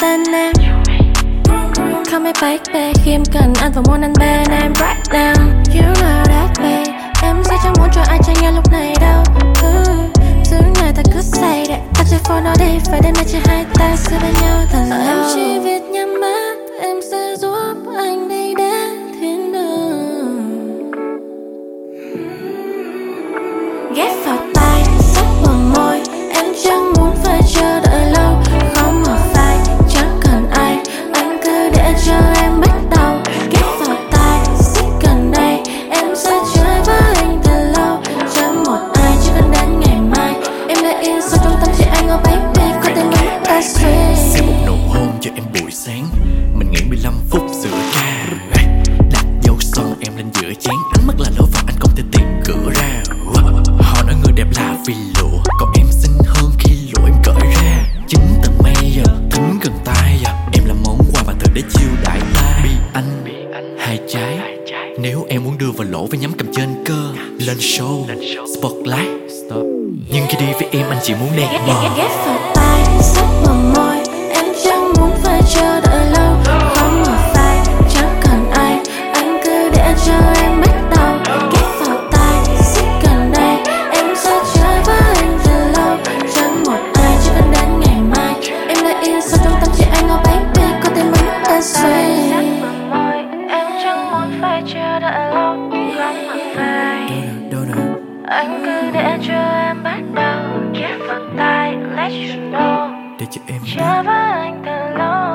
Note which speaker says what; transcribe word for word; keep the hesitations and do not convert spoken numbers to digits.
Speaker 1: bên em. Call me baby khi em cần anh và muốn anh bên em right now. You know that babe, em sẽ chẳng muốn cho ai chẳng nghe lúc này đâu. Thứ này ta cứ say đấy, ta chơi phone all day, phải đến nay chỉ hai ta sẽ bên nhau thật lâu. Em chỉ biết nhắm mắt, em sẽ giúp anh đi đến thiên đường. Ghép vào tai, sắp vào môi, em chẳng muốn phải chờ đợi lâu. Không ở vai, chẳng cần ai, anh cứ để cho em bắt đầu. Ghép vào tai, xích gần đây, em sẽ chơi với anh thật lâu. Chẳng một ai, chỉ cần đến ngày mai. Em đã yên sâu trong tâm trí anh, oh baby, có thể nói ta sweet.
Speaker 2: Xem một nụ hôn cho em buổi sáng, mình nghỉ mười lăm phút rửa ra. Đặt dấu son em lên giữa chán, ánh mắt là lỗ vào anh không thể tìm cửa ra. Họ nói người đẹp là vì lụa, còn em xinh hơn khi lụa em cởi ra. Chính tầng mây giờ, thính gần tai giờ, em là món quà mà từ để chiêu đại ta. Bi anh, hai trái, nếu em muốn đưa vào lỗ phải nhắm cầm trên cơ. Lên show, spotlight. Nhưng khi đi với em anh chỉ muốn đèn mờ.
Speaker 1: Ghép vào tai, sắp vào môi, em chẳng muốn phải chờ đợi lâu. Không ở vai, chẳng cần ai, anh cứ để cho em bắt đầu. Ghép vào tai, xích gần đây, em sẽ chơi với anh thật lâu. Chẳng một ai, chỉ cần đến ngày mai. Em đã yên sâu trong tâm trí anh, oh baby, có thể muốn ta sweet. Sắp vào môi, em chẳng muốn phải chờ đợi lâu. Không ở vai,
Speaker 2: Đâu đâu,
Speaker 1: anh cứ để cho em bắt đầu. Ghép vào tai, let you know,
Speaker 2: để cho em
Speaker 1: chơi với anh thật lâu.